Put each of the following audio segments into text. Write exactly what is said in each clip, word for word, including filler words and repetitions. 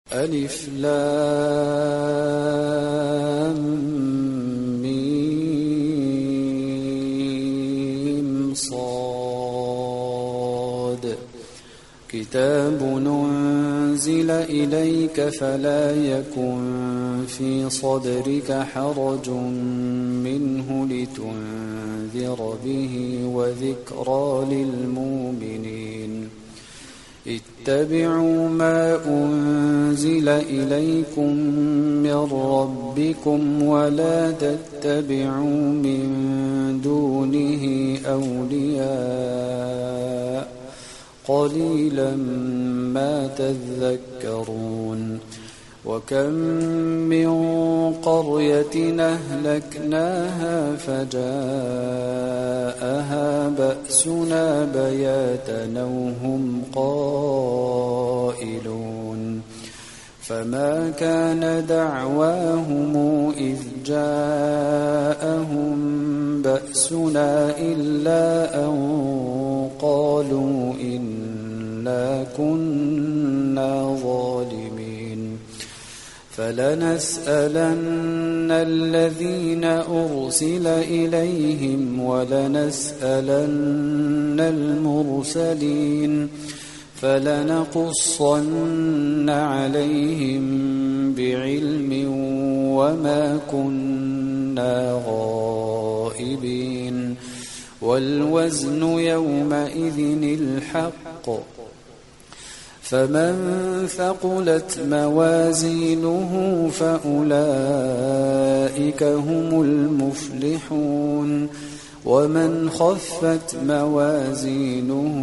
ألف لام ميم صاد كتاب أنزل إليك فلا يكن في صدرك حرج منه لتنذر به وذكرى للمؤمنين اتبعوا ما أنزل إليكم من ربكم ولا تتبعوا من دونه أولياء قليلا ما تذكرون وكم من قرية أهلكناها فجاءها بأسنا بياتا وهم قائلون فما كان دعواهم إذ جاءهم بأسنا إلا أن قالوا إنا كنا ظالمين فلنسألن الذين أرسل إليهم ولنسألن المرسلين فلنقصن عليهم بعلم وما كنا غائبين والوزن يومئذ الحق فمن ثقلت موازينه فأولئك هم المفلحون ومن خفت موازينه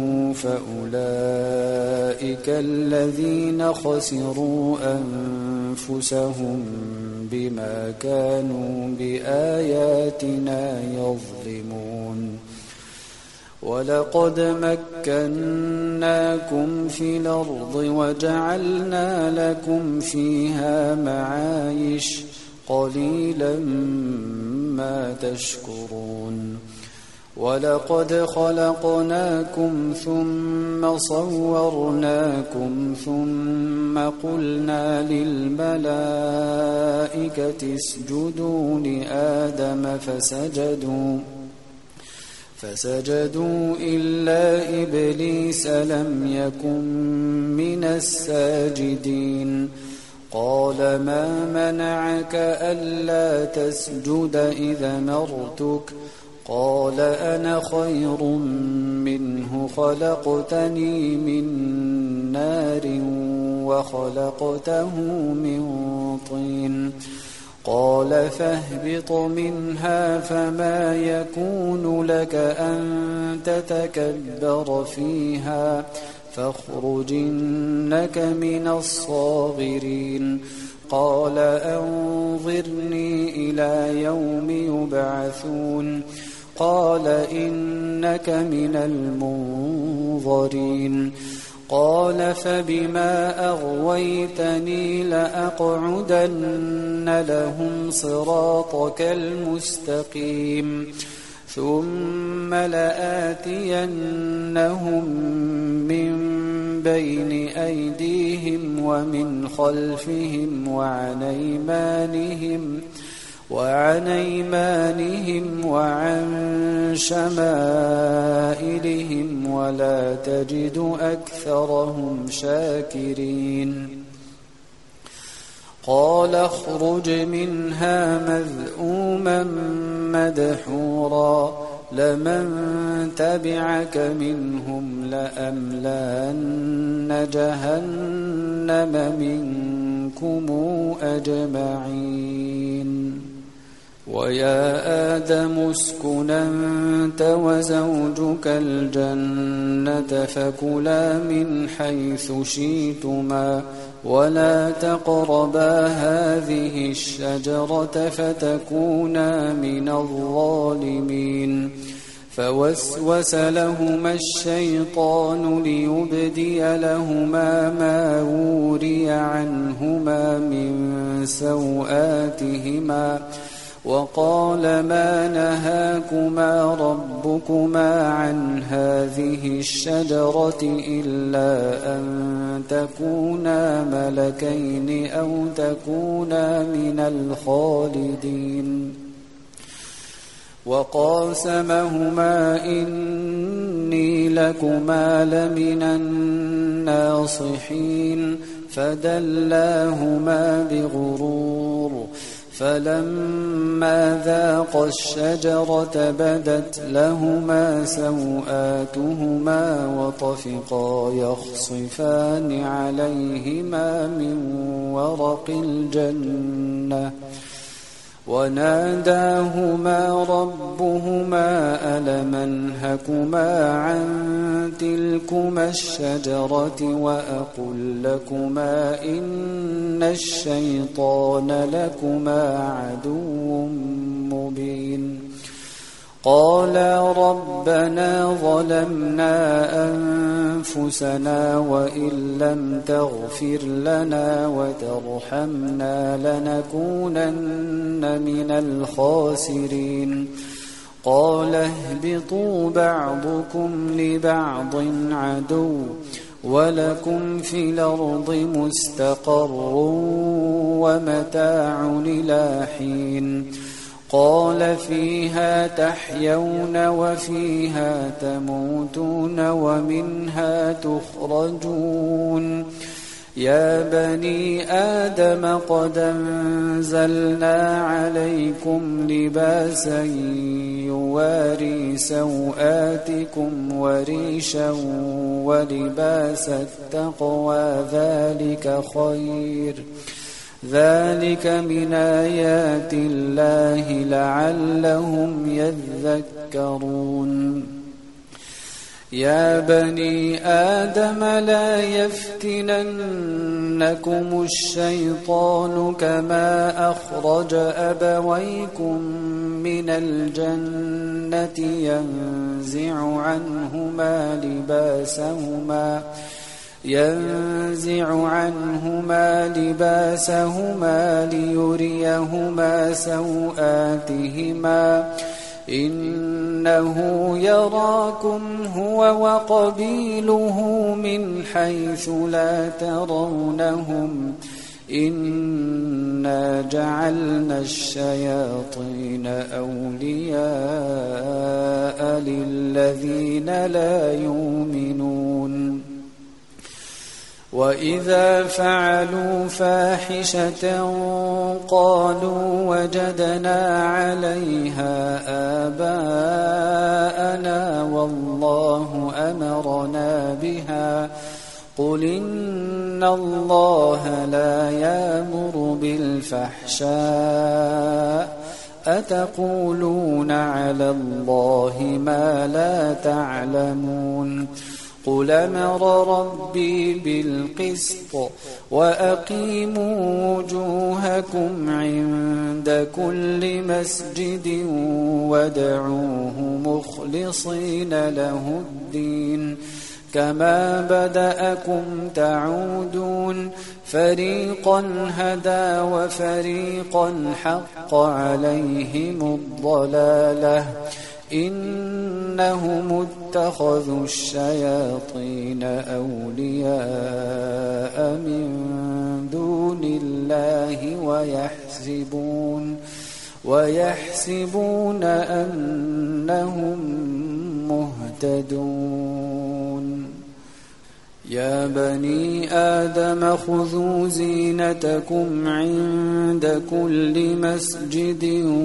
فأولئك الذين خسروا أنفسهم بما كانوا بآياتنا يظلمون ولقد مكناكم في الأرض وجعلنا لكم فيها معايش قليلا ما تشكرون ولقد خلقناكم ثم صورناكم ثم قلنا للملائكة اسجدوا لآدم فسجدوا فسجدوا إلا إبليس لم يكن من الساجدين قال ما منعك ألا تسجد إذا أمرتك قال أنا خير منه خلقتني من نار وخلقته من طين قال فاهبط منها فما يكون لك أن تتكبر فيها فاخرج إنك من الصاغرين قال أنظرني إلى يوم يبعثون قال إنك من المنظرين قال فبما أغويتني لأقعدن لهم صراطك المستقيم ثم لآتينهم من بين أيديهم ومن خلفهم وعن أيمانهم وعن أيمانهم وعن شمائلهم ولا تجد أكثرهم شاكرين قال اخرج منها مذءوما مدحورا لمن تبعك منهم لأملأن جهنم منكم أجمعين ويا آدم اسكن أنت وزوجك الجنة فكلا من حيث شئتما ولا تقربا هذه الشجرة فتكونا من الظالمين فوسوس لهما الشيطان ليبدي لهما ما وري عنهما من سوآتهما وقال ما نهاكما ربكما عن هذه الشجرة إلا أن تكونا ملكين أو تكونا من الخالدين وقاسمهما إني لكما لمن الناصحين فدلاهما بغرور فلما ذاقا الشجرة بدت لهما سوآتهما وطفقا يخصفان عليهما من ورق الجنة وناداهما ربهما ألم أنهكما عن تلكما الشجرة وأقل لكما إن الشيطان لكما عدو مبين قالا ربنا ظلمنا أنفسنا وإن لم تغفر لنا وترحمنا لنكونن من الخاسرين قال اهبطوا بعضكم لبعض عدو ولكم في الأرض مستقر ومتاع إلى حين قال فيها تحيون وفيها تموتون ومنها تخرجون يا بني آدم قد أنزلنا عليكم لباسا يواري سوآتكم وريشا ولباس التقوى ذلك خير ذلك من آيات الله لعلهم يذكرون يا بني آدم لا يفتننكم الشيطان كما أخرج أبويكم من الجنة ينزع عنهما لباسهما ينزع عنهما لباسهما ليريهما سوآتهما إنه يراكم هو وقبيله من حيث لا ترونهم إنا جعلنا الشياطين أولياء للذين لا يؤمنون وإذا فعلوا فاحشة قالوا وجدنا عليها آباءنا والله أمرنا بها قل إن الله لا يأمر بالفحشاء أتقولون على الله ما لا تعلمون قل أمر ربي بالقسط وأقيموا وجوهكم عند كل مسجد وادعوه مخلصين له الدين كما بدأكم تعودون فريقا هدى وفريقا حق عليهم الضلالة إنهم اتخذوا الشياطين أولياء من دون الله ويحسبون ويحسبون أنهم مهتدون يا بني آدم خذوا زينتكم عند كل مسجد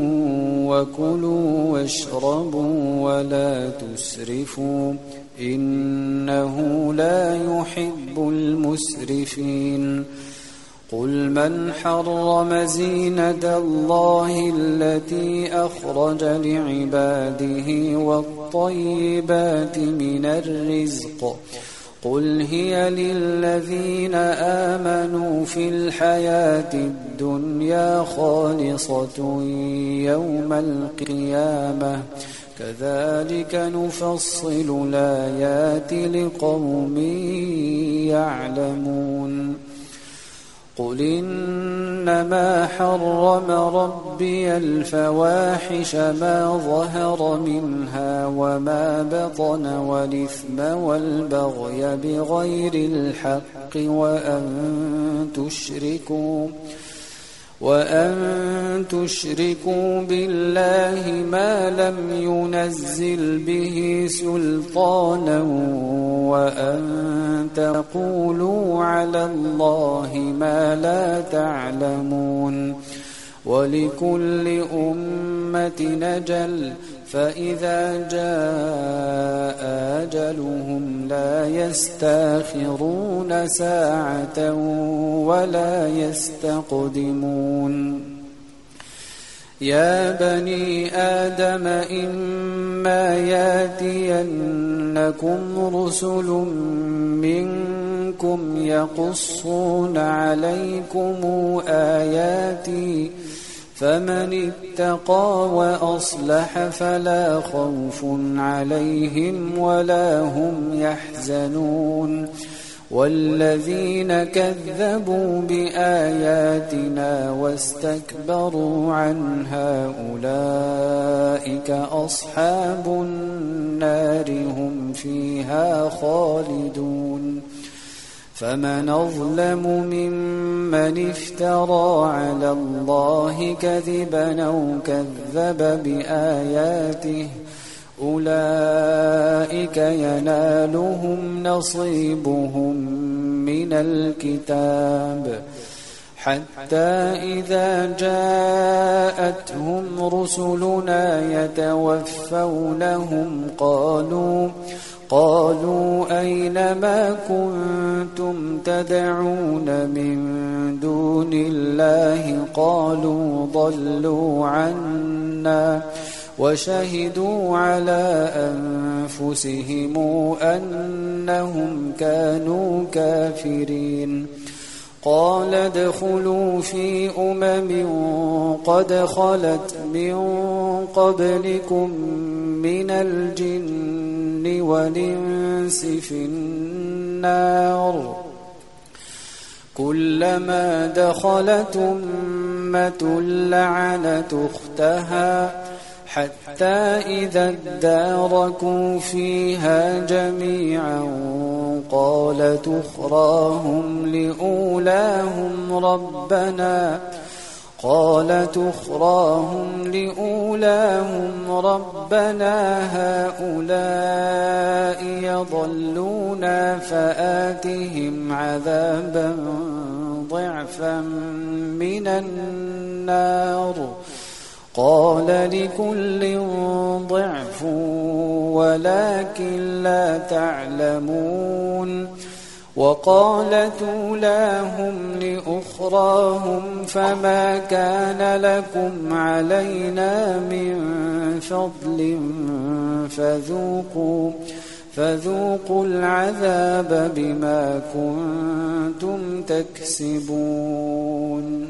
وكلوا واشربوا ولا تسرفوا إنه لا يحب المسرفين قل من حرم زينة الله التي أخرج لعباده والطيبات من الرزق قل هي للذين آمنوا في الحياة الدنيا خالصة يوم القيامة كذلك نفصل الآيات لقوم يعلمون قل إنما حرم ربي الفواحش ما ظهر منها وما بطن والإثم والبغي بغير الحق وأن تشركوا وأن تشركوا بالله ما لم ينزل به سلطانا وأن تقولوا على الله ما لا تعلمون ولكل أمة أجل فإذا جاء أجلهم لا يستأخرون ساعة ولا يستقدمون يا بني آدم إما ياتينكم رسل منكم يقصون عليكم آياتي فمن اتقى وأصلح فلا خوف عليهم ولا هم يحزنون والذين كذبوا بآياتنا واستكبروا عنها أولئك أصحاب النار هم فيها خالدون فمن أظلم ممن افترى على الله كذبا أو كذب بآياته أولئك ينالهم نصيبهم من الكتاب حتى إذا جاءتهم رسلنا يتوفونهم قالوا قالوا أين ما كنتم تدعون من دون الله قالوا ضلوا عنا وشهدوا على أنفسهم أنهم كانوا كافرين قال ادخلوا في أمم قد خلت من قبلكم من الجن والإنس في النار كلما دخلت أمة لعنت أختها حتى إذا اداركوا فيها جميعا قالت أخراهم لأولاهم ربنا قالت أخراهم لأولاهم ربنا هؤلاء يضلونا فآتهم عذابا ضعفا من النار قال لكل ضعف ولكن لا تعلمون وقالت أولاهم لأخراهم فما كان لكم علينا من فضل فذوقوا فذوقوا العذاب بما كنتم تكسبون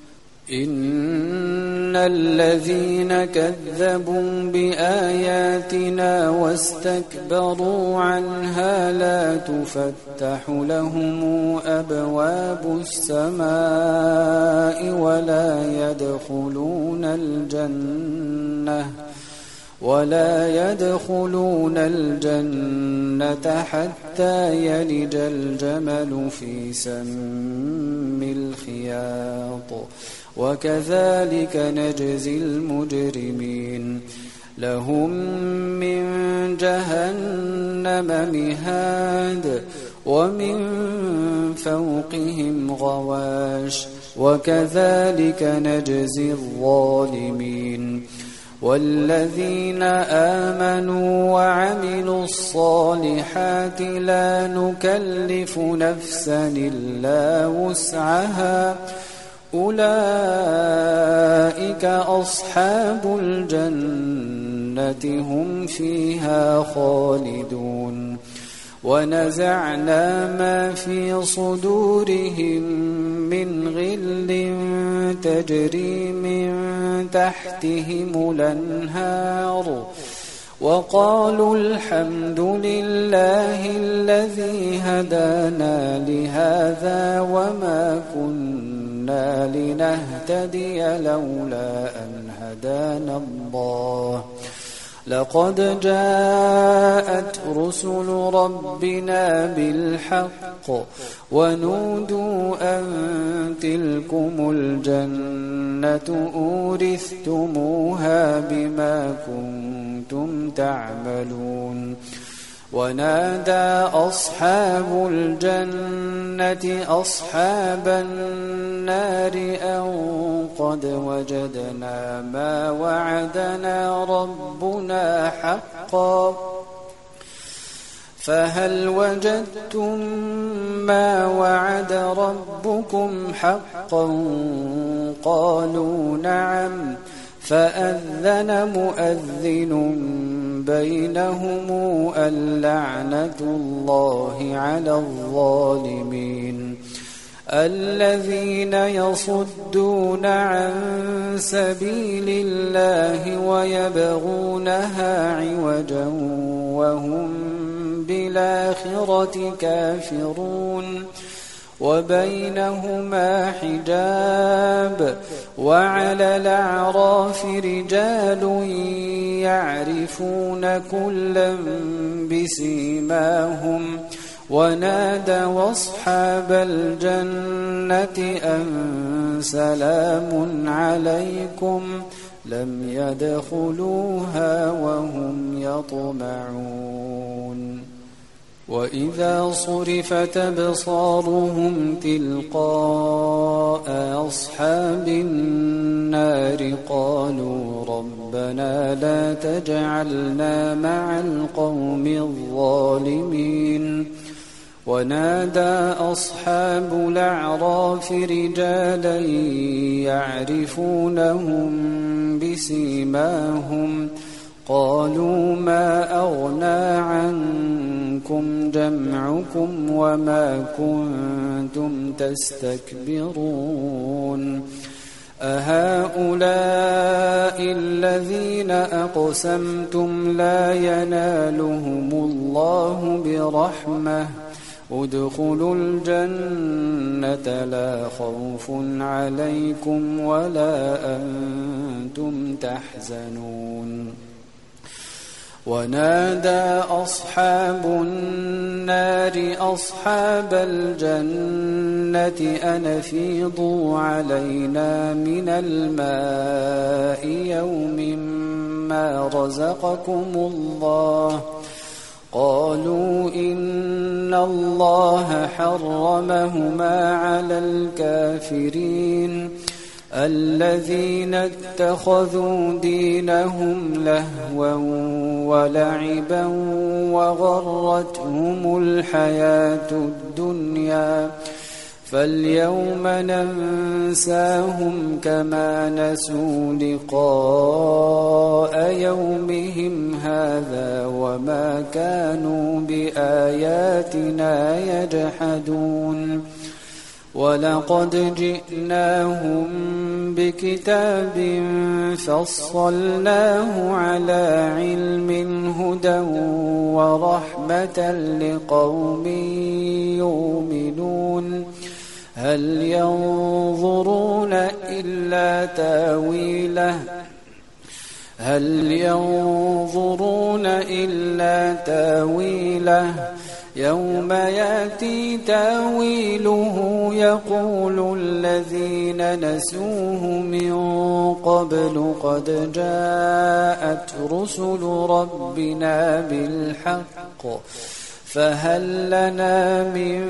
إن الذين كذبوا بآياتنا واستكبروا عنها لا تفتح لهم أبواب السماء ولا يدخلون الجنة ولا يدخلون الجنة حتى يلج الجمل في سم الخياط وكذلك نجزي المجرمين لهم من جهنم مهاد ومن فوقهم غواش وكذلك نجزي الظالمين والذين آمنوا وعملوا الصالحات لا نكلف نفسا إلا وسعها أولئك أصحاب الجنة هم فيها خالدون ونزعنا ما في صدورهم من غل تجري من تحتهم الأنهار وقالوا الحمد لله الذي هدانا لهذا وما كنا لنهتدي لولا أن هدانا الله لقد جاءت رسل ربنا بالحق ونودوا أن تلكم الجنة أورثتموها بما كنتم تعملون ونادى أصحاب الجنة أصحاب النار أن قد وجدنا ما وعدنا ربنا حقا فهل وجدتم ما وعد ربكم حقا قالوا نعم فأذن مؤذن بينهم اللعنة الله على الظالمين الذين يصدون عن سبيل الله ويبغونها عوجا وهم بالآخرة كافرون وبينهما حجاب وعلى الأعراف رجال يعرفون كلا بسيماهم ونادوا أصحاب الجنة أن سلام عليكم لم يدخلوها وهم يطمعون وإذا صرفت أبصارهم تلقاء أصحاب النار قالوا ربنا لا تجعلنا مع القوم الظالمين ونادى أصحاب الأعراف رجالا يعرفونهم بسيماهم قالوا ما أغنى عنكم جمعكم وما كنتم تستكبرون أهؤلاء الذين أقسمتم لا ينالهم الله برحمة ادخلوا الجنة لا خوف عليكم ولا أنتم تحزنون ونادى أصحاب النار أصحاب الجنة أن أفيضوا علينا من الماء يوم ما رزقكم الله قالوا إن الله حرمهما على الكافرين الذين اتخذوا دينهم لهوا ولعبا وغرتهم الحياة الدنيا فاليوم ننساهم كما نسوا لقاء يومهم هذا وما كانوا بآياتنا يجحدون ولقد جئناهم بكتاب فصلناه على علم هدى ورحمة لقوم يؤمنون هل ينظرون إلا تاويله هل ينظرون إلا تاويله يوم يأتي تاويله يقول الذين نسوه من قبل قد جاءت رسل ربنا بالحق فهل لنا من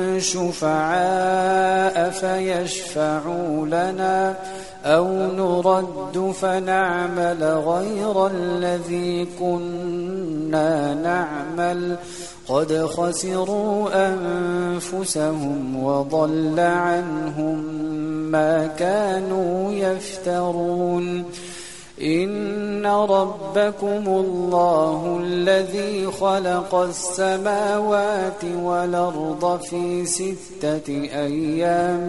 شفعاء فيشفعوا لنا أو نرد فنعمل غير الذي كنا نعمل قد خسروا أنفسهم وضل عنهم ما كانوا يفترون إن ربكم الله الذي خلق السماوات والأرض في ستة أيام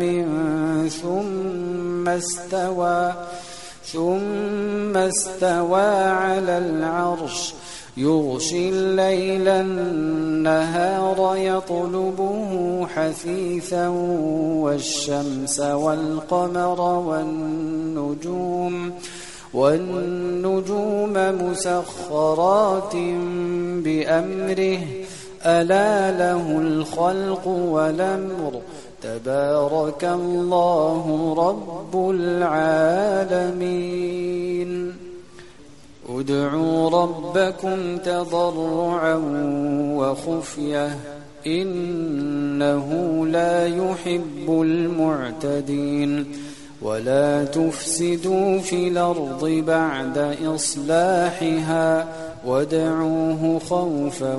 ثم استوى ثم استوى على العرش يغشي الليل النهار يطلبه حثيثا والشمس والقمر والنجوم والنجوم مسخرات بأمره ألا له الخلق والأمر تبارك الله رب العالمين ادعوا ربكم تضرعا وخفية إنه لا يحب المعتدين ولا تفسدوا في الأرض بعد إصلاحها وادعوه خوفا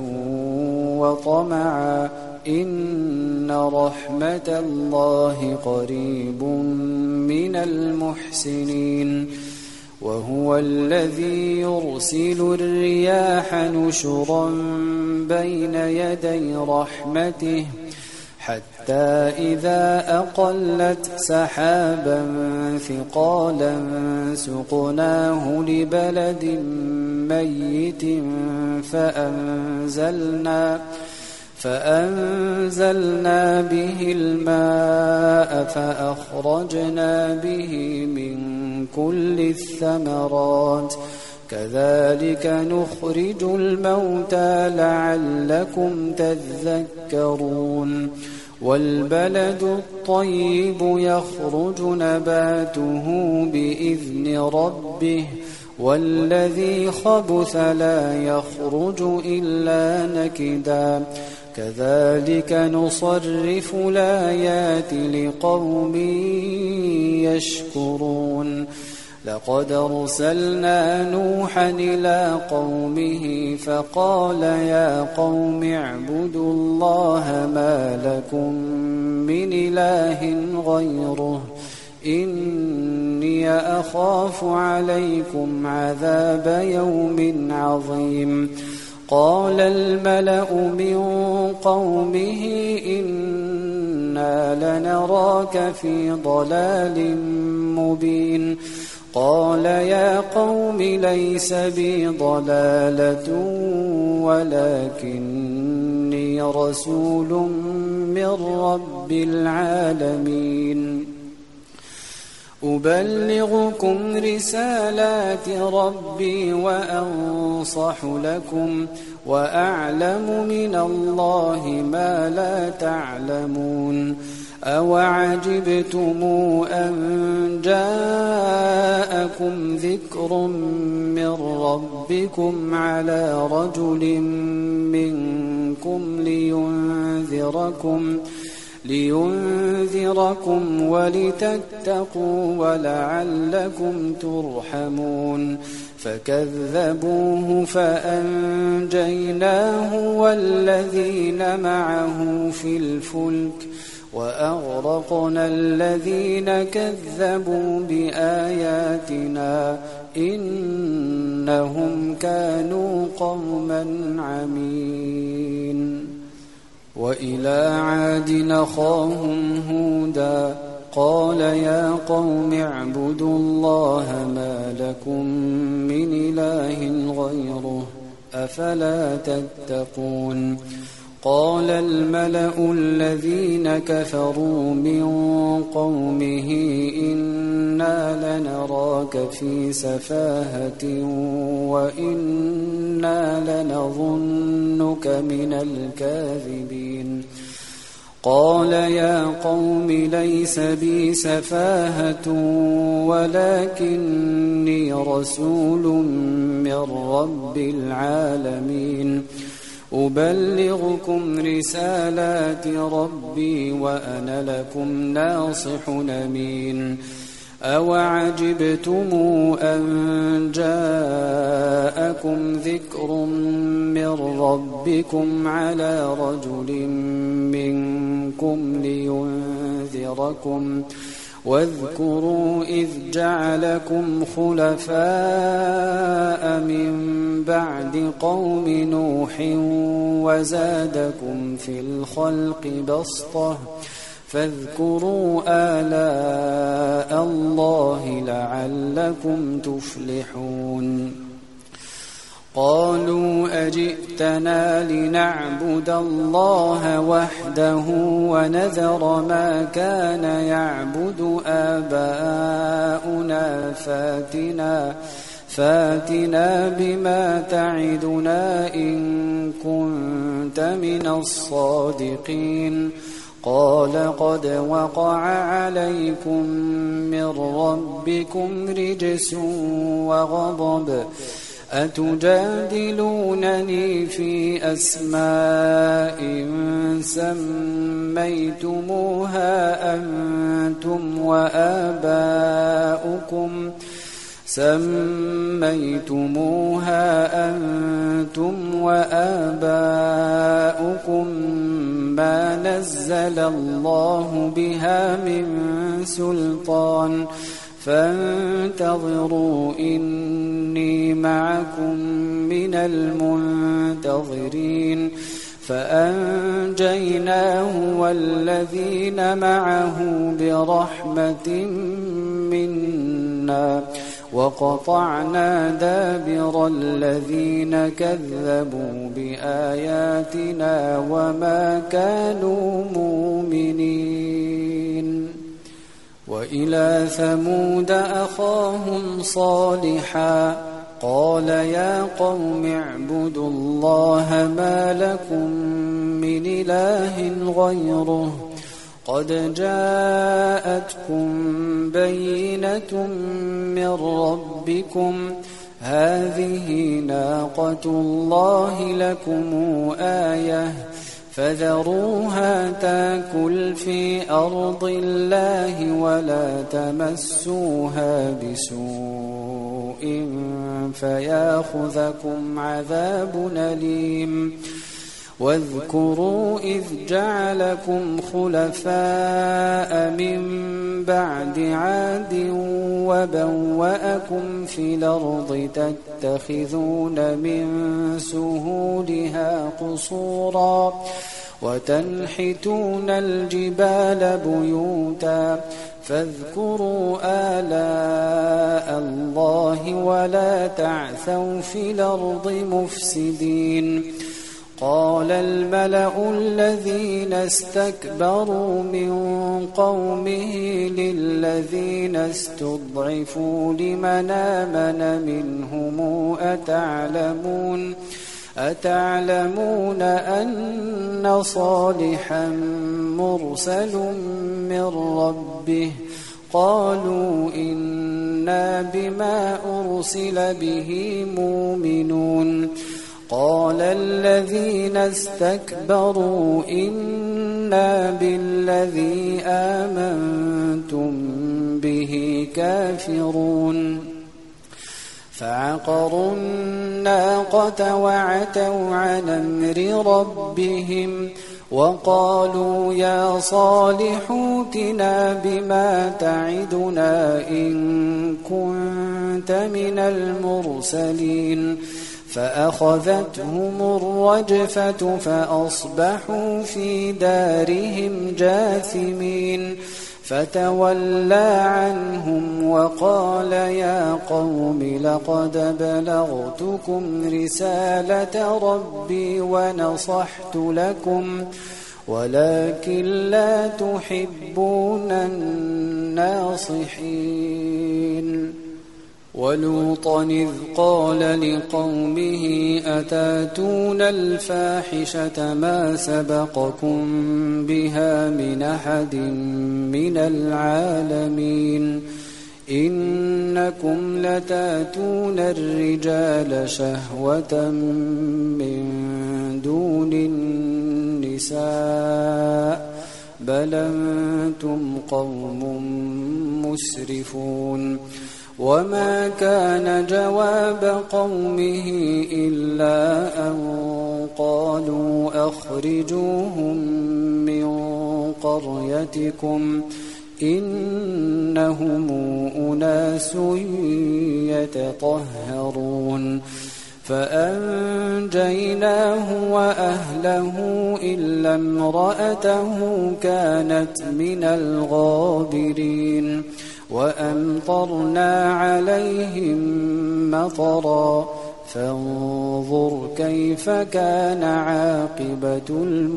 وطمعا إن رحمة الله قريب من المحسنين وهو الذي يرسل الرياح نشرا بين يدي رحمته حتى إذا أقلت سحابا ثقالا سقناه لبلد ميت فأنزلنا فأنزلنا به الماء فأخرجنا به من كل الثمرات كذلك نخرج الموتى لعلكم تذكرون والبلد الطيب يخرج نباته بإذن ربه والذي خبث لا يخرج إلا نكدا كذلك نصرف الآيات لقوم يشكرون لقد أرسلنا نوحا إلى قومه فقال يا قوم اعبدوا الله ما لكم من إله غيره إني أخاف عليكم عذاب يوم عظيم قال الملأ من قومه إنا لنراك في ضلال مبين قال يا قوم ليس بي ضلالة ولكني رسول من رب العالمين أبلغكم رسالات ربي وأنصح لكم وأعلم من الله ما لا تعلمون أوعجبتم أن جاءكم ذكر من ربكم على رجل منكم لينذركم لينذركم ولتتقوا ولعلكم ترحمون فكذبوه فأنجيناه والذين معه في الفلك وأغرقنا الذين كذبوا بآياتنا إنهم كانوا قوما عمين وإلى عاد أخاهم هودا قال يا قوم اعبدوا الله ما لكم من إله غيره أفلا تتقون قال الملأ الذين كفروا من قومه إنا لنراك في سفاهة وإنا لنظنك من الكاذبين قال يا قوم ليس بي سفاهة ولكني رسول من رب العالمين أبلغكم رسالات ربي وأنا لكم ناصح أمين أوعجبتم أن جاءكم ذكر من ربكم على رجل منكم لينذركم واذكروا إذ جعلكم خلفاء من بعد قوم نوح وزادكم في الخلق بسطة فاذكروا آلاء الله لعلكم تفلحون قالوا أجئتنا لنعبد الله وحده ونذر ما كان يعبد آباؤنا فاتنا فاتنا بما تعدنا إن كنت من الصادقين قال قد وقع عليكم من ربكم رجس وغضب أتجادلونني في أسماء سميتموها أنتم وآباؤكم سميتموها أنتم وآباؤكم ما نزل الله بها من سلطان فانتظروا إني معكم من المنتظرين فأنجيناه والذين معه برحمة منا وقطعنا دابر الذين كذبوا بآياتنا وما كانوا مؤمنين وإلى ثمود أخاهم صالحا قال يا قوم اعبدوا الله ما لكم من إله غيره قد جاءتكم بينة من ربكم هذه ناقة الله لكم آية فذروها تاكل في أرض الله ولا تمسوها بسوء فياخذكم عذاب أليم واذكروا إذ جعلكم خلفاء من بعد عاد وبوأكم في الأرض تتخذون من سهولها قصورا وتنحتون الجبال بيوتا فاذكروا آلاء الله ولا تعثوا في الأرض مفسدين قال الملأ الذين استكبروا من قومه للذين استضعفوا لمن آمن منهم أتعلمون أتعلمون أن صالحا مرسل من ربه قالوا إنا بما أرسل به مؤمنون قال الذين استكبروا إنا بالذي آمنتم به كافرون فعقروا الناقة وعتوا عن أمر ربهم وقالوا يا صالح ائتنا بما تعدنا إن كنت من المرسلين فأخذتهم الرجفة فأصبحوا في دارهم جاثمين فتولى عنهم وقال يا قوم لقد بلغتكم رسالة ربي ونصحت لكم ولكن لا تحبون الناصحين ولوطا إذ قال لقومه أتاتون الفاحشة ما سبقكم بها من أحد من العالمين إنكم لتاتون الرجال شهوة من دون النساء بل أنتم قوم مسرفون وما كان جواب قومه إلا أن قالوا أخرجوهم من قريتكم إنهم أناس يتطهرون فأنجيناه وأهله إلا امرأته كانت من الغابرين وأمطرنا عليهم مطرا فانظر كيف كان عاقبة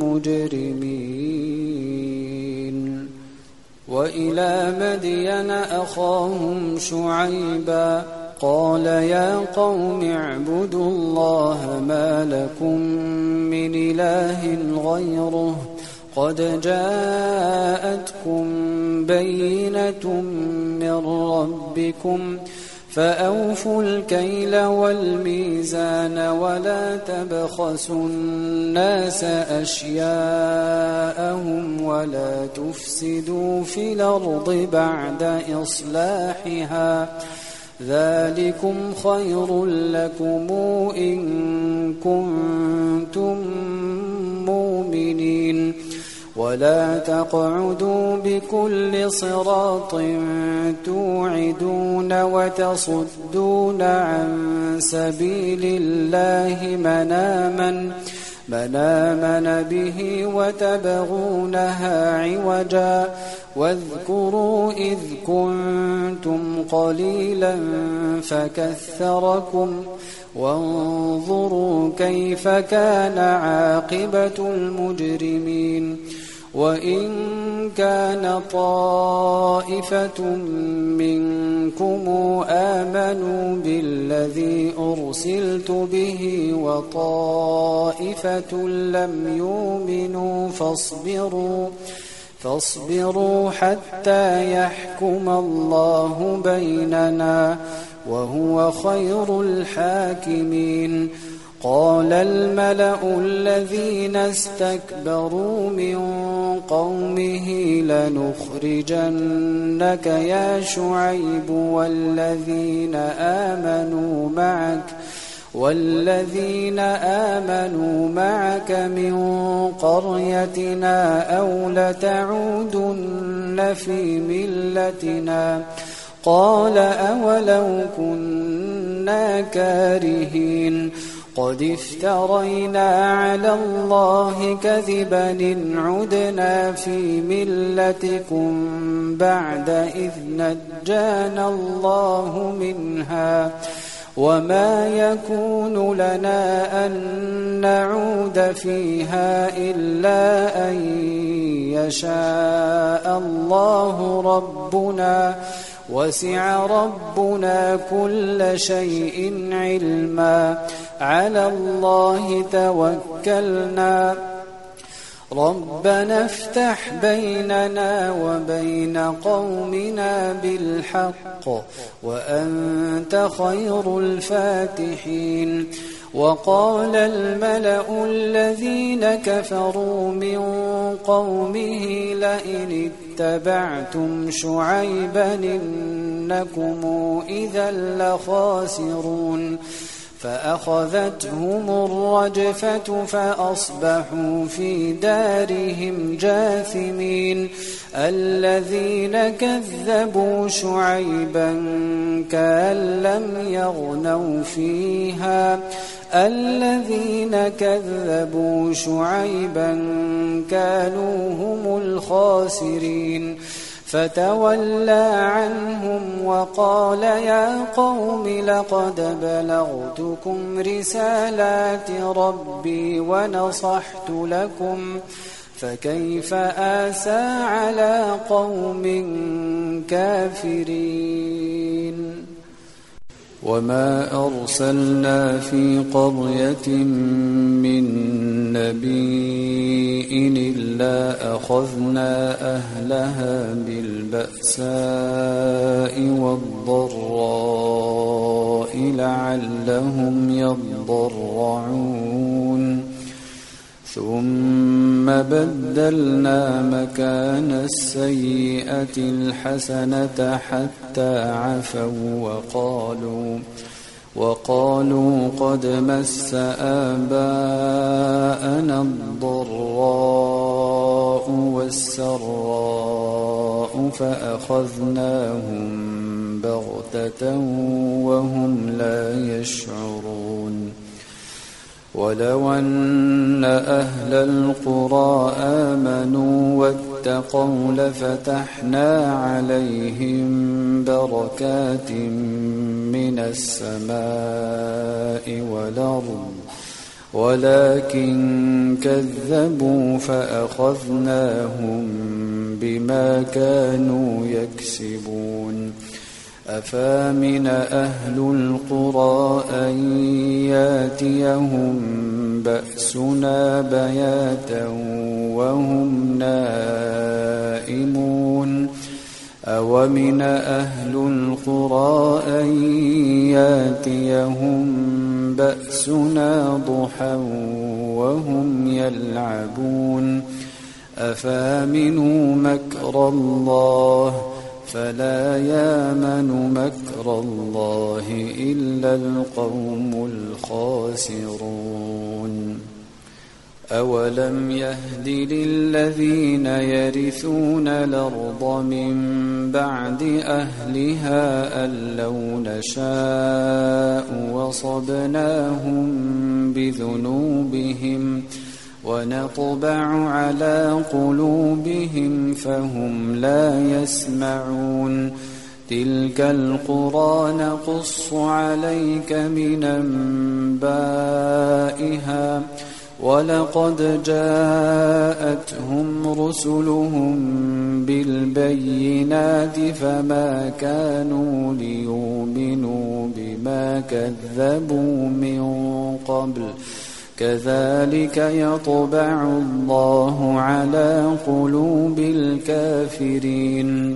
المجرمين. وإلى مدين أخاهم شعيبا قال يا قوم اعبدوا الله ما لكم من إله غيره قد جاءتكم بينة من ربكم فأوفوا الكيل والميزان ولا تبخسوا الناس أشياءهم ولا تفسدوا في الأرض بعد إصلاحها ذلكم خير لكم إن كنتم مؤمنين. ولا تقعدوا بكل صراط توعدون وتصدون عن سبيل الله من آمن من آمن به وتبغونها عوجا واذكروا إذ كنتم قليلا فكثركم وانظروا كيف كان عاقبة المجرمين. وإن كان طائفة منكم آمنوا بالذي أرسلت به وطائفة لم يؤمنوا فاصبروا فاصبروا حتى يحكم الله بيننا وهو خير الحاكمين. قال الملأ الذين استكبروا من قومه لنخرجنك يا شعيب والذين آمنوا معك والذين آمنوا معك من قريتنا أو لتعودن في ملتنا قال أولو كنا كارهين قد افترينا على الله كذبا إن عدنا في ملتكم بعد إذ نجانا الله منها وما يكون لنا أن نعود فيها إلا أن يشاء الله ربنا وسع ربنا كل شيء علما على الله توكلنا ربنا افتح بيننا وبين قومنا بالحق وأنت خير الفاتحين. وقال الملأ الذين كفروا من قومه لئن اتبعتم شعيبا إنكم إذا لخاسرون فأخذتهم الرجفة فأصبحوا في دارهم جاثمين. الذين كذبوا شعيبا كأن لم يغنوا فيها الذين كذبوا شعيبا كانوا هم الخاسرين. فتولى عنهم وقال يا قوم لقد بلغتكم رسالات ربي ونصحت لكم فكيف آسى على قوم كافرين. وما أرسلنا في قرية من نبي إلا أخذنا أهلها بالبأساء والضراء لعلهم يضرعون ثم بدلنا مكان السيئة الحسنة حتى عفوا وقالوا وقالوا قد مس آباءنا الضراء والسراء فأخذناهم بغتة وهم لا يشعرون. ولو أن أهل القرى آمنوا واتقوا لفتحنا عليهم بركات من السماء والأرض ولكن كذبوا فأخذناهم بما كانوا يكسبون أفامن أهل القرى أن ياتيهم بأسنا بياتا وهم نائمون أومن أهل القرى أن ياتيهم بأسنا ضحى وهم يلعبون أفامنوا مكر الله فلا يامن مكر الله إلا القوم الخاسرون أولم يهد للذين يرثون الأرض من بعد أهلها أن لو نشاء وصبناهم بذنوبهم ونطبع على قلوبهم فهم لا يسمعون تلك القرى نقص عليك من أنبائها ولقد جاءتهم رسلهم بالبينات فما كانوا ليؤمنوا بما كذبوا من قبل كذلك يطبع الله على قلوب الكافرين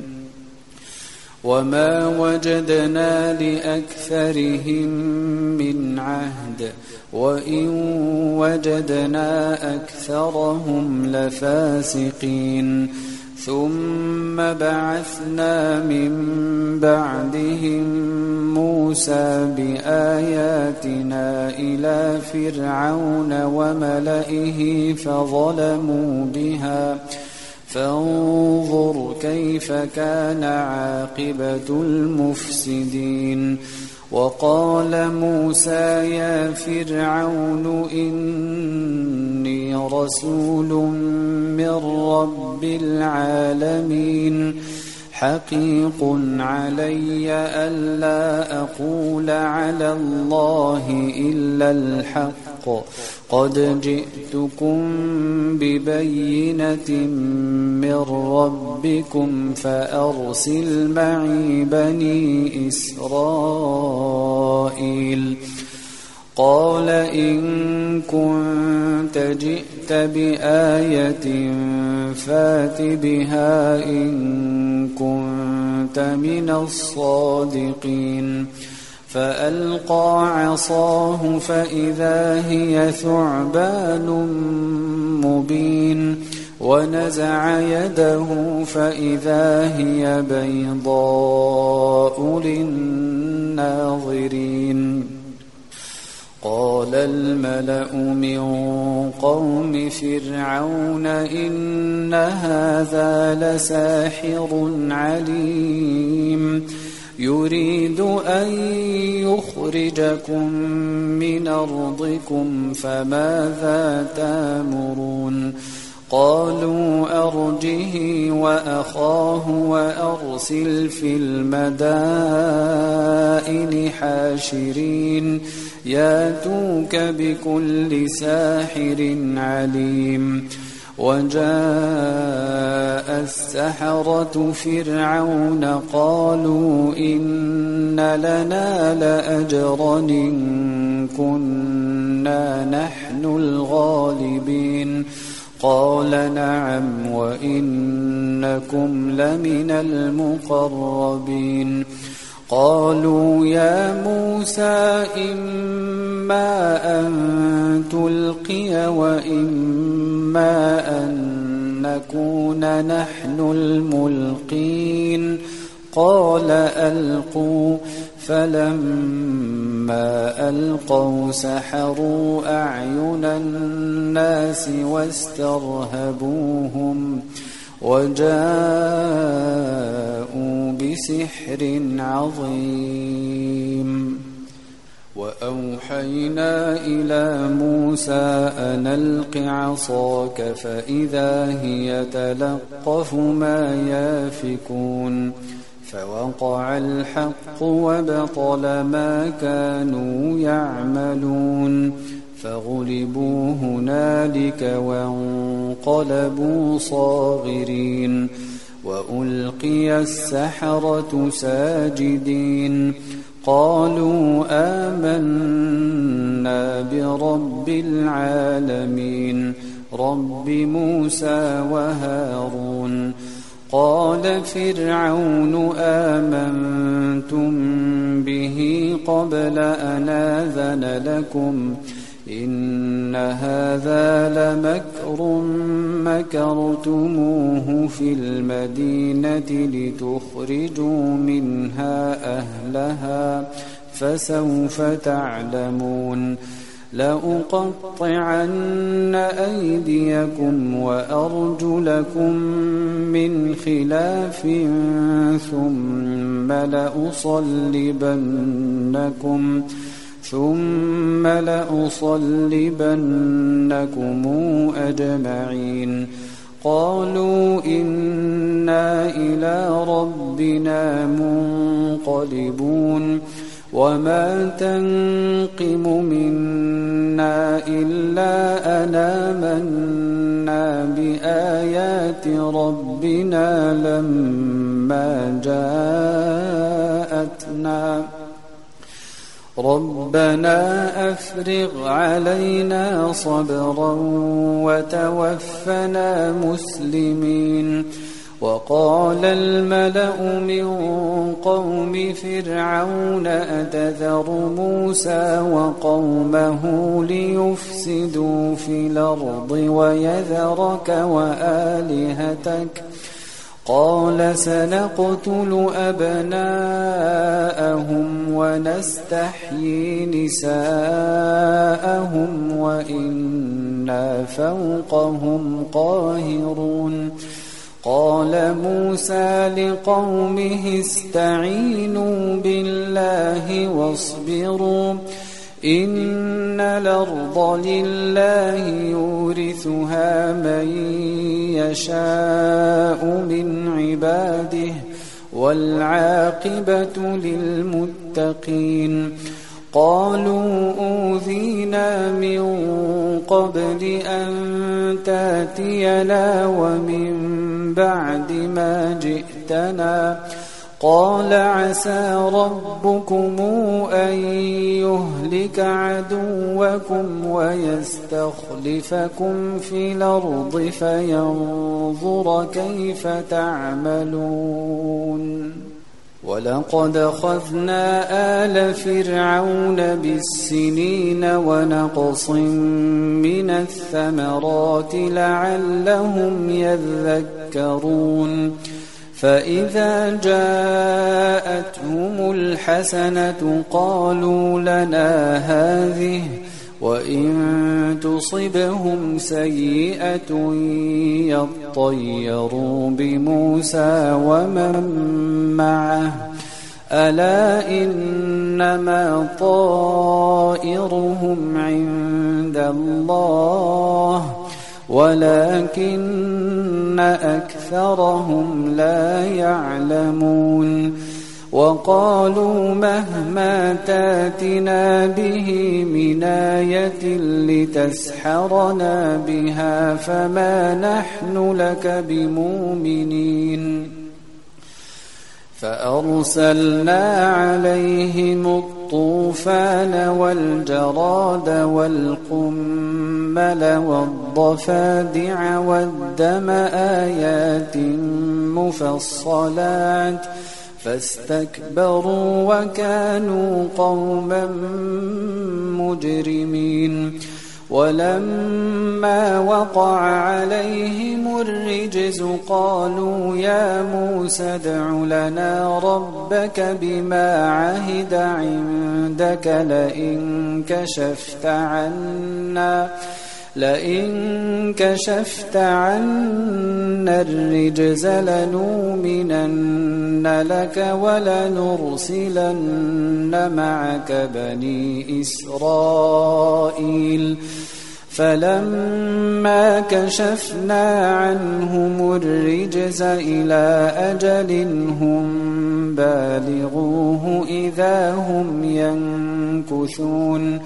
وما وجدنا لأكثرهم من عهد وإن وجدنا أكثرهم لفاسقين ثم بعثنا من بعدهم موسى بآياتنا إلى فرعون وملئه فظلموا بها فانظر كيف كان عاقبة المفسدين وقال موسى يا فرعون إني رسول من رب العالمين حقيق علي ألا أقول على الله إلا الحق قد جئتكم ببينة من ربكم فأرسل معي بني إسرائيل قال إن كنت جئت بآية فات بها إن كنت من الصادقين فألقى عصاه فإذا هي ثعبان مبين ونزع يده فإذا هي بيضاء للناظرين قال الملأ من قوم فرعون إن هذا لساحر عليم يريد أن يخرجكم من أرضكم فماذا تأمرون قالوا أرجه وأخاه وأرسل في المدائن حاشرين ياتوك بكل ساحر عليم وجاء السحرة فرعون قالوا إن لنا لأجرا إن كنا نحن الغالبين قال نعم وإنكم لمن المقربين قالوا يا موسى إما أن تلقي وإما أن نكون نحن الملقين قال ألقوا فلما ألقوا سحروا أعين الناس واسترهبوهم وجاءوا بسحر عظيم وأوحينا إلى موسى أن ألق عصاك فإذا هي تلقف ما يافكون فوقع الحق وبطل ما كانوا يعملون فغلبوا هنالك وانقلبوا صاغرين وألقي السحرة ساجدين قالوا آمنا برب العالمين رب موسى وهارون قال فرعون آمنتم به قبل أن آذن لكم إن هذا لمكر مكرتموه في المدينة لتخرجوا منها أهلها فسوف تعلمون لأقطعن أيديكم وأرجلكم من خلاف ثم لأصلبنكم ثم لأصلبنكم أجمعين قالوا إنا إلى ربنا منقلبون وما تنقم منا إلا أن آمنا بآيات ربنا لما جاءتنا ربنا أفرغ علينا صبرا وتوفنا مسلمين وقال الملأ من قوم فرعون أتذر موسى وقومه ليفسدوا في الأرض ويذرك وآلهتك قال سنقتل أبناءهم ونستحيي نساءهم وإنا فوقهم قاهرون قال موسى لقومه استعينوا بالله واصبروا إن الأرض لله يورثها من يشاء من عباده والعاقبة للمتقين قالوا أوذينا من قبل أن تأتينا ومن بعد ما جئتنا قال عسى ربكم أن يهلك عدوكم ويستخلفكم في الأرض فينظر كيف تعملون ولقد أخذنا آل فرعون بالسنين ونقص من الثمرات لعلهم يذكرون فإذا جاءتهم الحسنة قالوا لنا هذه وإن تصبهم سيئة يطيروا بموسى ومن معه ألا إنما طائرهم عند الله ولكن أكثرهم لا يعلمون وقالوا مهما تاتنا به من آية لتسحرنا بها فما نحن لك بمؤمنين فأرسلنا عليهم الطوفان والجراد والقمل والضفادع والدم آيات مفصلات فاستكبروا وكانوا قوما مجرمين ولما وقع عليهم الرجز قالوا يا موسى ادع لنا ربك بما عهد عندك لئن كشفت عنا لئن كشفت عنا الرجز لنؤمنن لك ولنرسلن معك بني إسرائيل فلما كشفنا عنهم الرجز إلى أجل هم بالغوه إذا هم ينكثون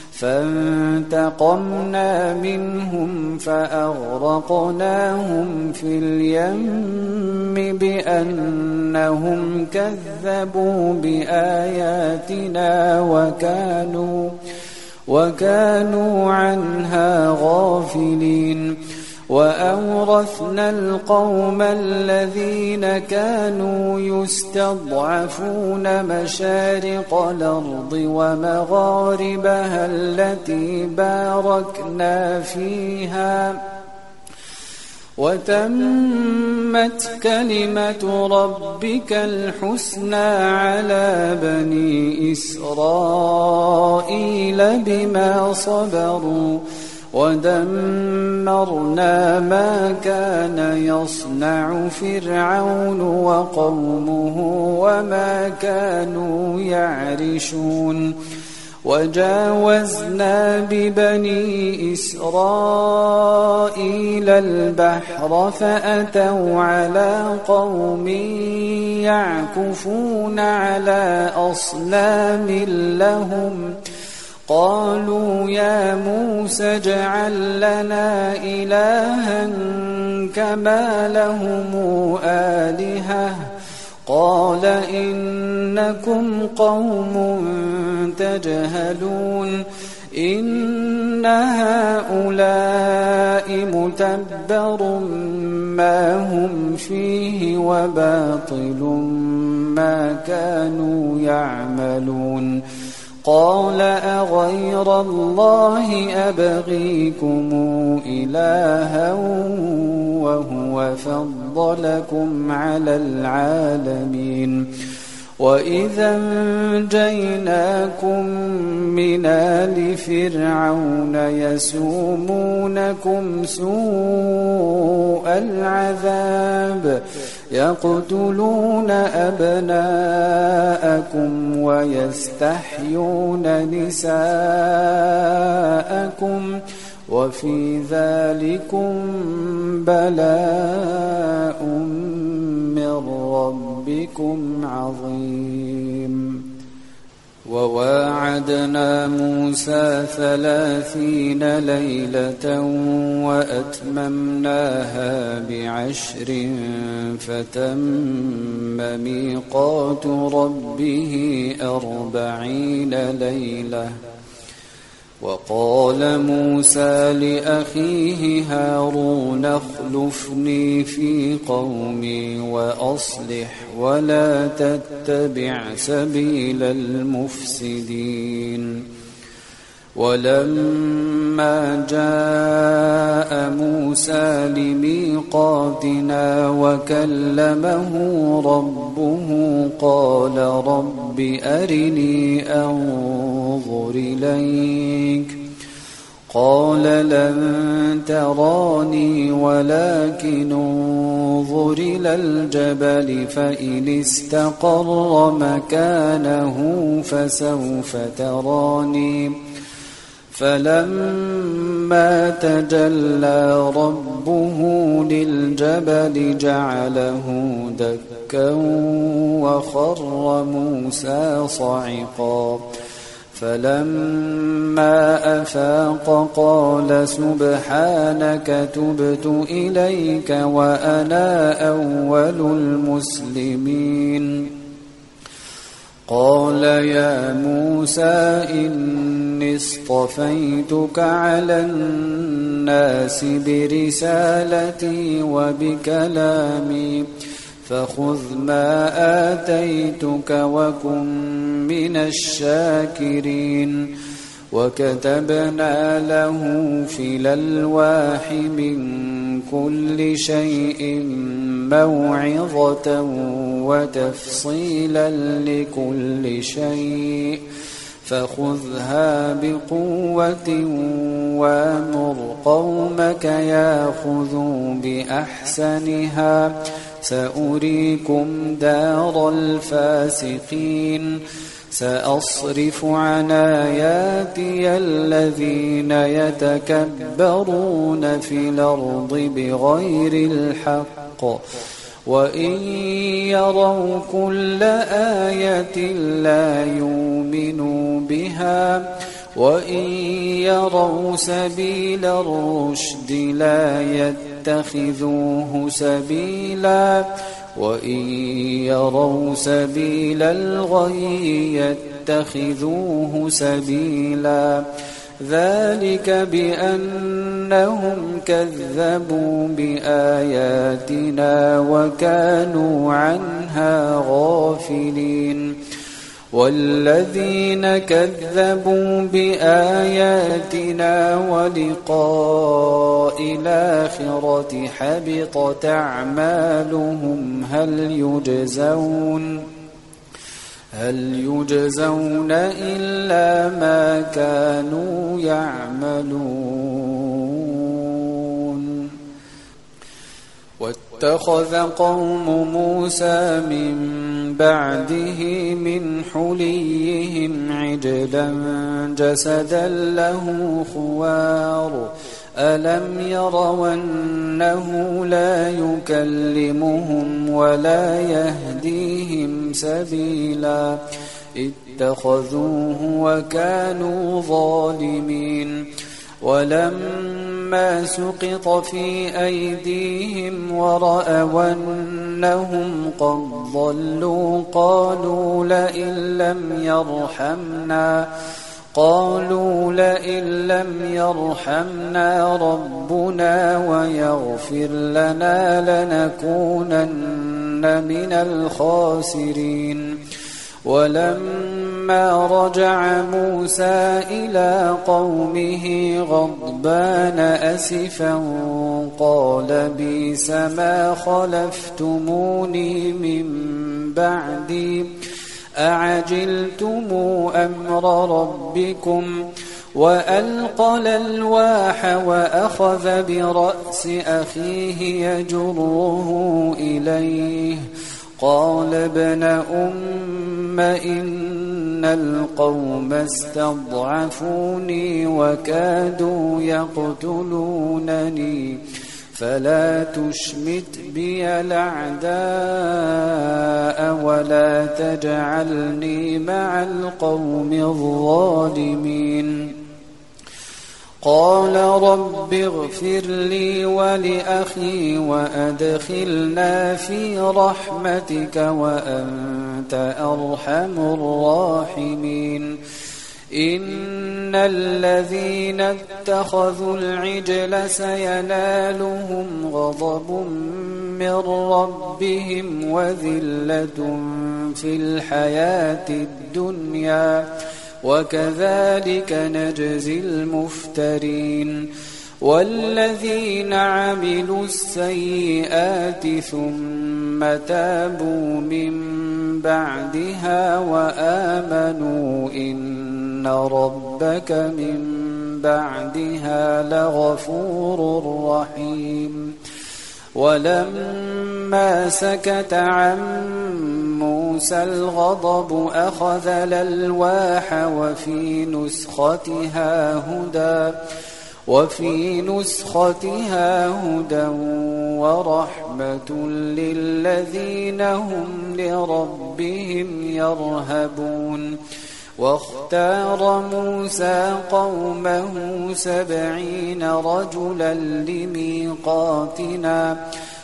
فانتقمنا منهم فأغرقناهم في اليم بأنهم كذبوا بآياتنا وكانوا وكانوا عنها غافلين وأورثنا القوم الذين كانوا يستضعفون مشارق الأرض ومغاربها التي باركنا فيها وتمت كلمة ربك الحسنى على بني إسرائيل بما صبروا ودمرنا ما كان يصنع فرعون وقومه وما كانوا يعرشون وجاوزنا ببني إسرائيل البحر فأتوا على قوم يعكفون على أصنام لهم قالوا يا موسى اجعل لنا إلها كما لهم آلهة قال إنكم قوم تجهلون إن هؤلاء متبر ما هم فيه وباطل ما كانوا يعملون قال أغير الله أبغيكم إلها وهو فضلكم على العالمين وإذا انجيناكم من آل فرعون يسومونكم سوء العذاب يقتلون أبناءكم ويستحيون نساءكم وفي ذلكم بلاء من ربكم عظيم وواعدنا موسى ثلاثين ليلة وأتممناها بعشر فتم ميقات ربه أربعين ليلة وقال موسى لأخيه هارون اخلفني في قومي وأصلح ولا تتبع سبيل المفسدين ولما جاء موسى لميقاتنا وكلمه ربه قال رب أرني أنظر إليك قال لن تراني ولكن انظر إلى الجبل فإن استقر مكانه فسوف تراني فلما تجلى ربه للجبل جعله دكا وخر موسى صعقا فلما أفاق قال سبحانك تبت إليك وأنا أول المسلمين قال يا موسى إني اصطفيتك على الناس برسالتي وبكلامي فخذ ما آتيتك وكن من الشاكرين وكتبنا له في الألواح من كل شيء موعظة وتفصيلا لكل شيء فخذها بقوة وامر قومك ياخذوا بأحسنها سأريكم دار الفاسقين سأصرف عن آياتي الذين يتكبرون في الأرض بغير الحق وإن يروا كل آية لا يؤمنوا بها وإن يروا سبيل الرشد لا يتخذوه سبيلا وإن يروا سبيل الغي يتخذوه سبيلا ذلك بأنهم كذبوا بآياتنا وكانوا عنها غافلين والذين كذبوا بآياتنا ولقاء الآخرة حبطت أعمالهم هل يجزون هل يجزون إلا ما كانوا يعملون واتخذ قوم موسى من بعده من حليهم عجلا جسدا له خوار ألم يروا أنه لا يكلمهم ولا يهديهم سبيلا اتخذوه وكانوا ظالمين ولما سقط في أيديهم ورأوا أنهم قد ضلوا قالوا لئن لم يرحمنا قالوا لئن لم يرحمنا ربنا ويغفر لنا لنكونن من الخاسرين ولما رجع موسى إلى قومه غضبان أسفا قال بئس ما خلفتموني من بعدي أعجلتم أمر ربكم وألقى الألواح وأخذ برأس أخيه يجره إليه قال ابن أم إن القوم استضعفوني وكادوا يقتلونني فلا تشمت بي الأعداء ولا تجعلني مع القوم الظالمين قال رب اغفر لي ولأخي وأدخلنا في رحمتك وأنت أرحم الراحمين إن الذين اتخذوا العجل سينالهم غضب من ربهم وذلة في الحياة الدنيا وكذلك نجزي المفترين والذين عملوا السيئات ثم تابوا من بعدها وآمنوا إن ربك من بعدها لغفور رحيم ولما سكت عن موسى الغضب أخذ الألواح وفي نسختها هدى وفي نسختها هدى ورحمة للذين هم لربهم يرهبون واختار موسى قومه سبعين رجلا لميقاتنا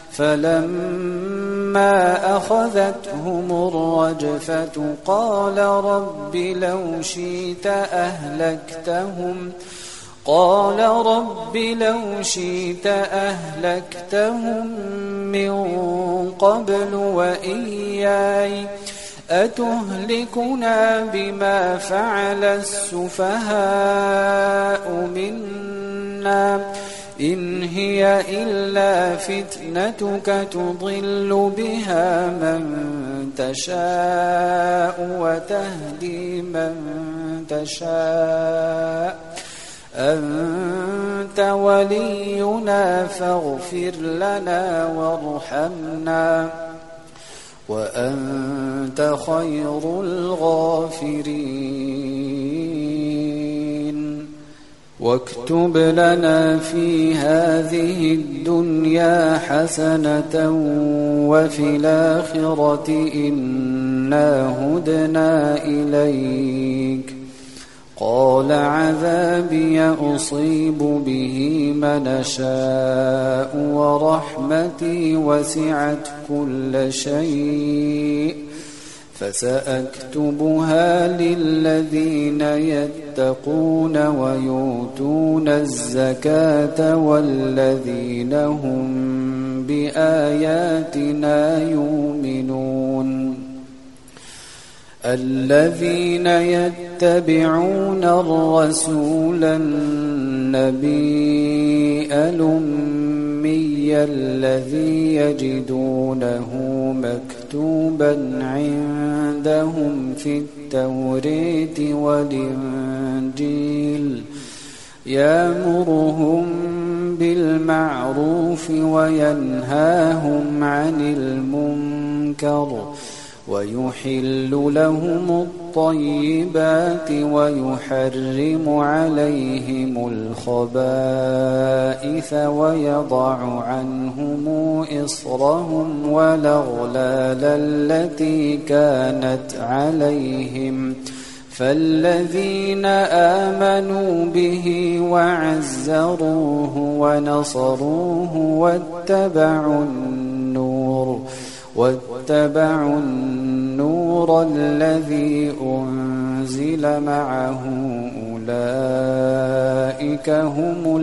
فلما أخذتهم الرجفة قال رب لو شئت أهلكتهم قال رب لو شئت أهلكتهم من قبل وإياي أتهلكنا بما فعل السفهاء منا إن هي إلا فتنتك تضل بها من تشاء وتهدي من تشاء أنت ولينا فاغفر لنا وارحمنا وأنت خير الغافرين واكتب لنا في هذه الدنيا حسنة وفي الآخرة إنا هدنا إليك قال عذابي أصيب به من أشاء ورحمتي وسعت كل شيء فسأكتبها للذين يتقون ويؤتون الزكاة والذين هم بآياتنا يؤمنون الذين يتبعون الرسول النبي الأمي الذي يجدونه مكتوبا عندهم في التوراة والإنجيل يأمرهم بالمعروف وينهاهم عن المنكر ويحل لهم الطيبات ويحرم عليهم الخبائث ويضع عنهم إصرهم والأغلال التي كانت عليهم فالذين آمنوا به وعزروه ونصروه واتبعوا النور واتبعوا النور الذي أنزل معه أولئك هم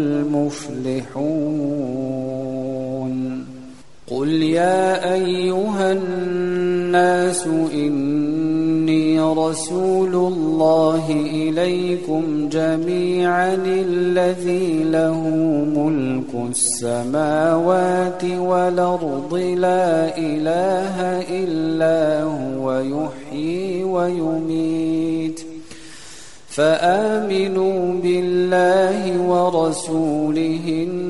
المفلحون قل يا أيها الناس إني رسول الله إليكم جميعا الذي له ملك السماوات والأرض لا إله إلا هو يحيي ويميت فآمنوا بالله ورسوله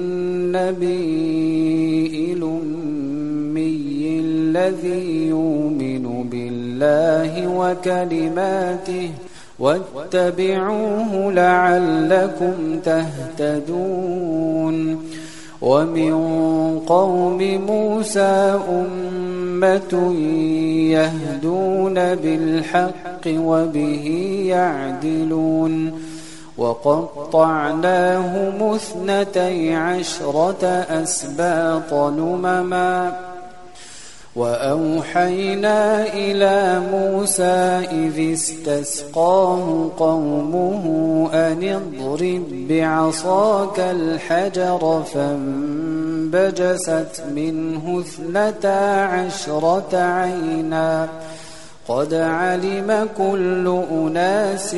النبي الأمي الذي يؤمن بالله وكلماته واتبعوه لعلكم تهتدون ومن قوم موسى أمة يهدون بالحق وبه يعدلون وقطعناهم اثنتي عشرة أسباط نمما وأوحينا إلى موسى إذ استسقاه قومه أن اضرب بعصاك الحجر فانبجست منه اثنتا عشرة عينا قد علم كل أناس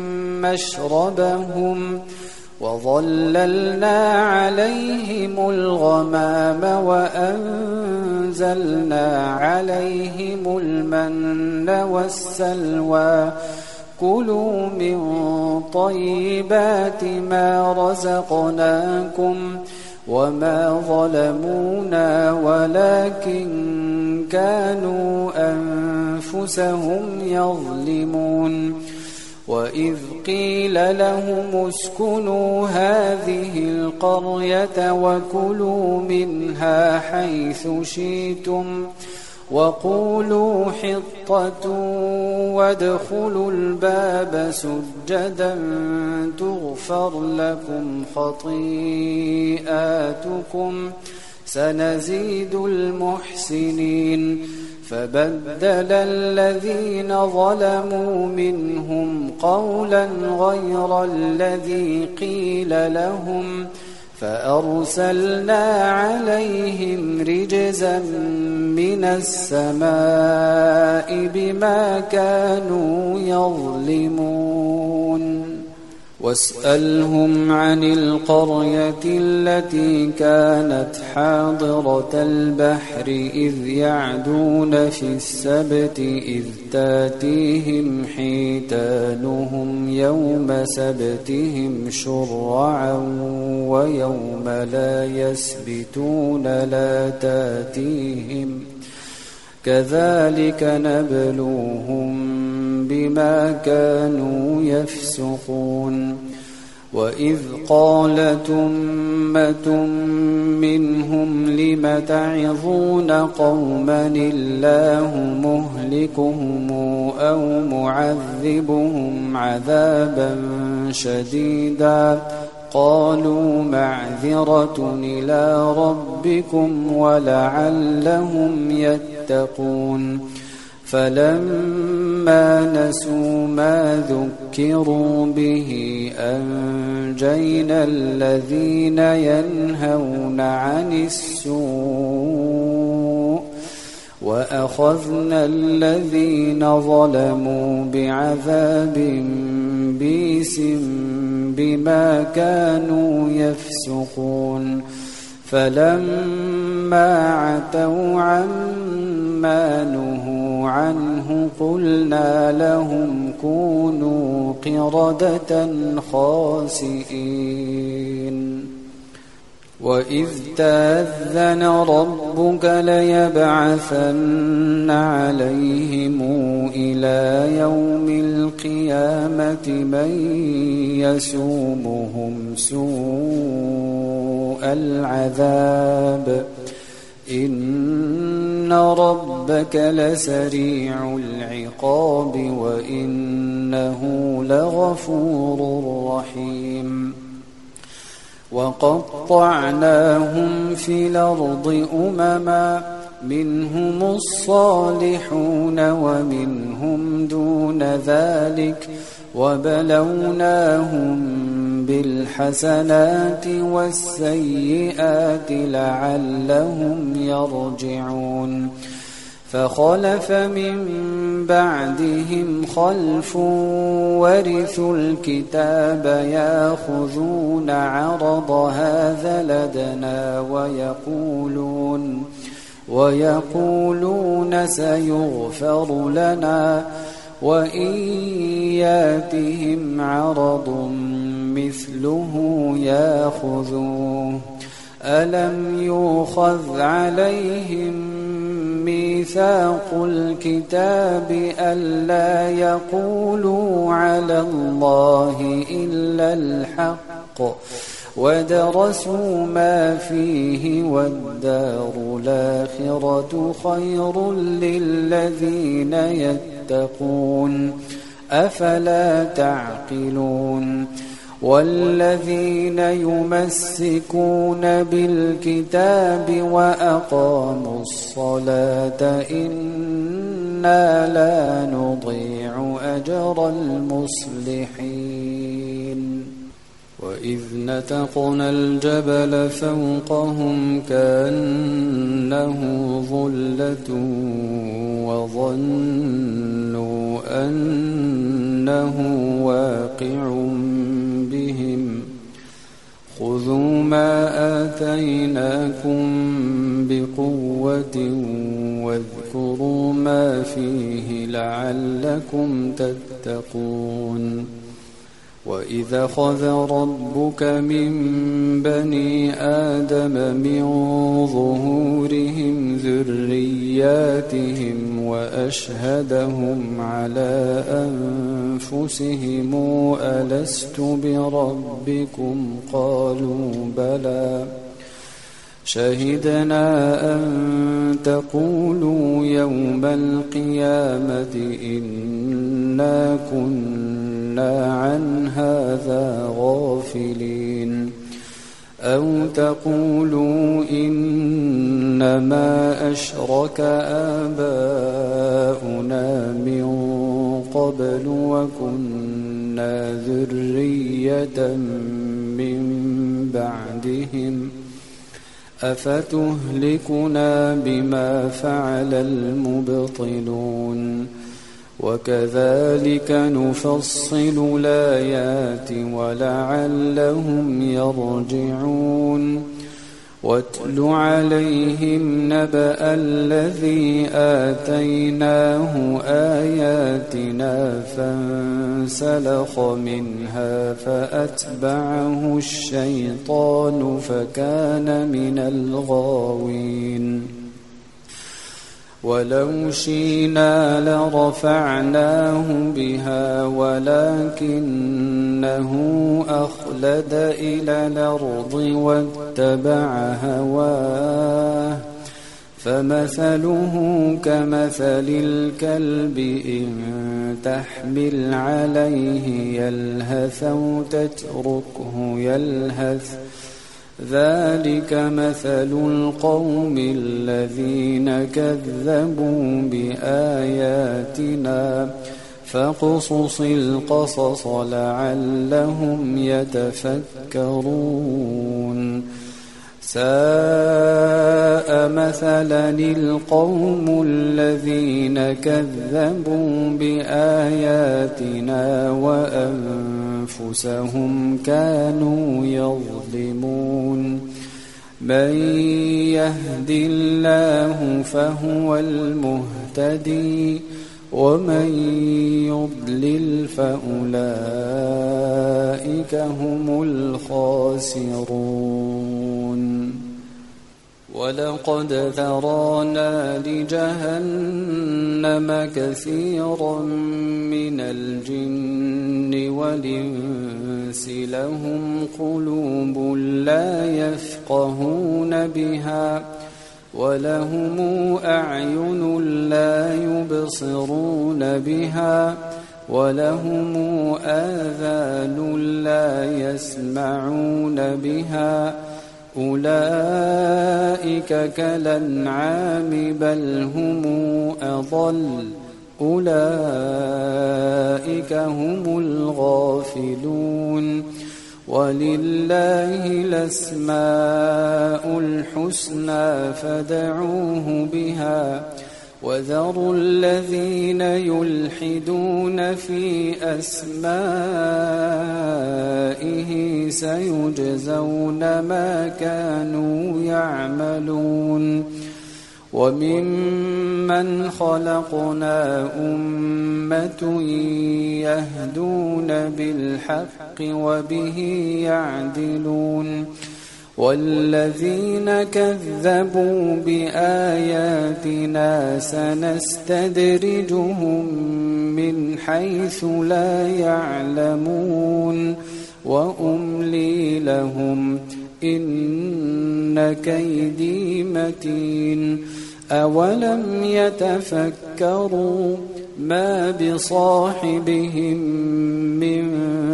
مشربهم وظللنا عليهم الغمام وأنزلنا عليهم المن والسلوى كلوا من طيبات ما رزقناكم وما ظلمونا ولكن كانوا أنفسهم يظلمون وإذ قيل لهم اسكنوا هذه القرية وكلوا منها حيث شئتم وقولوا حطة وادخلوا الباب سجدا تغفر لكم خطيئاتكم سنزيد المحسنين فبدل الذين ظلموا منهم قولا غير الذي قيل لهم فأرسلنا عليهم رجزا من السماء بما كانوا يظلمون واسألهم عن القرية التي كانت حاضرة البحر إذ يعدون في السبت إذ تاتيهم حيتانهم يوم سبتهم شرعا ويوم لا يسبتون لا تاتيهم كذلك نبلوهم بما كانوا يفسقون وإذ قالت أمة منهم لم تعظون قوما الله مهلكهم أو معذبهم عذابا شديدا قالوا معذرة إلى ربكم ولعلهم يتقون فلما نسوا ما ذكروا به أنجينا الذين ينهون عن السوء وأخذنا الذين ظلموا بعذاب بئيس بما كانوا يفسقون فلما عتوا عما نهوا عنه قلنا لهم كونوا قردة خاسئين وإذ تأذن ربك ليبعثن عليهم إلى يوم القيامة من يسومهم سوء العذاب إن ربك لسريع العقاب وإنه لغفور رحيم وقطعناهم في الأرض أمما منهم الصالحون ومنهم دون ذلك وبلوناهم بالحسنات والسيئات لعلهم يرجعون فخلف من بعدهم خلف ورثوا الكتاب ياخذون عرض هذا لدنا ويقولون ويقولون سيغفر لنا وإن ياتهم عرض مثله ياخذوه ألم يؤخذ عليهم ميثاق الكتاب ألا يقولوا على الله إلا الحق ودرسوا ما فيه والدار الآخرة خير للذين يتقون أفلا تعقلون والذين يمسكون بالكتاب وأقاموا الصلاة إنا لا نضيع أجر المصلحين وإذ نتقنا الجبل فوقهم كأنه ظلة وظنوا أنه واقع بهم خذوا ما آتيناكم بقوة واذكروا ما فيه لعلكم تتقون وإذ أخذ ربك من بني آدم من ظهورهم ذرياتهم وأشهدهم على أنفسهم ألست بربكم قالوا بلى شهدنا أن تقولوا يوم القيامة إنا كنا عن هذا غافلين أو تقولوا إنما أشرك آباؤنا من قبل وكنا ذرية من بعدهم أفتهلكنا بما فعل المبطلون وكذلك نفصل الآيات ولعلهم يرجعون واتل عليهم نبأ الذي آتيناه آياتنا فانسلخ منها فأتبعه الشيطان فكان من الغاوين ولو شئنا لرفعناه بها ولكنه أخلد إلى الأرض واتبع هواه فمثله كمثل الكلب إن تحمل عليه يلهث أو تتركه يلهث ذلك مثل القوم الذين كذبوا بآياتنا فاقصص القصص لعلهم يتفكرون ساء مثلا القوم الذين كذبوا بآياتنا وأنفسهم كانوا يظلمون من يهد الله فهو المهتدي ومن يضلل فأولئك هم الخاسرون ولقد ذرانا لجهنم كثيرا من الجن والإنس لهم قلوب لا يفقهون بها ولهم أعين لا يبصرون بها ولهم آذان لا يسمعون بها أولئك كالأنعام بل هم أضل أولئك هم الغافلون ولله الأسماء الحسنى فادعوه بها وذروا الذين يلحدون في أسمائه سيجزون ما كانوا يعملون وممن خلقنا أمة يهدون بالحق وبه يعدلون والذين كذبوا بآياتنا سنستدرجهم من حيث لا يعلمون وأملي لهم إن كيدي متين أولم يتفكروا ما بصاحبهم من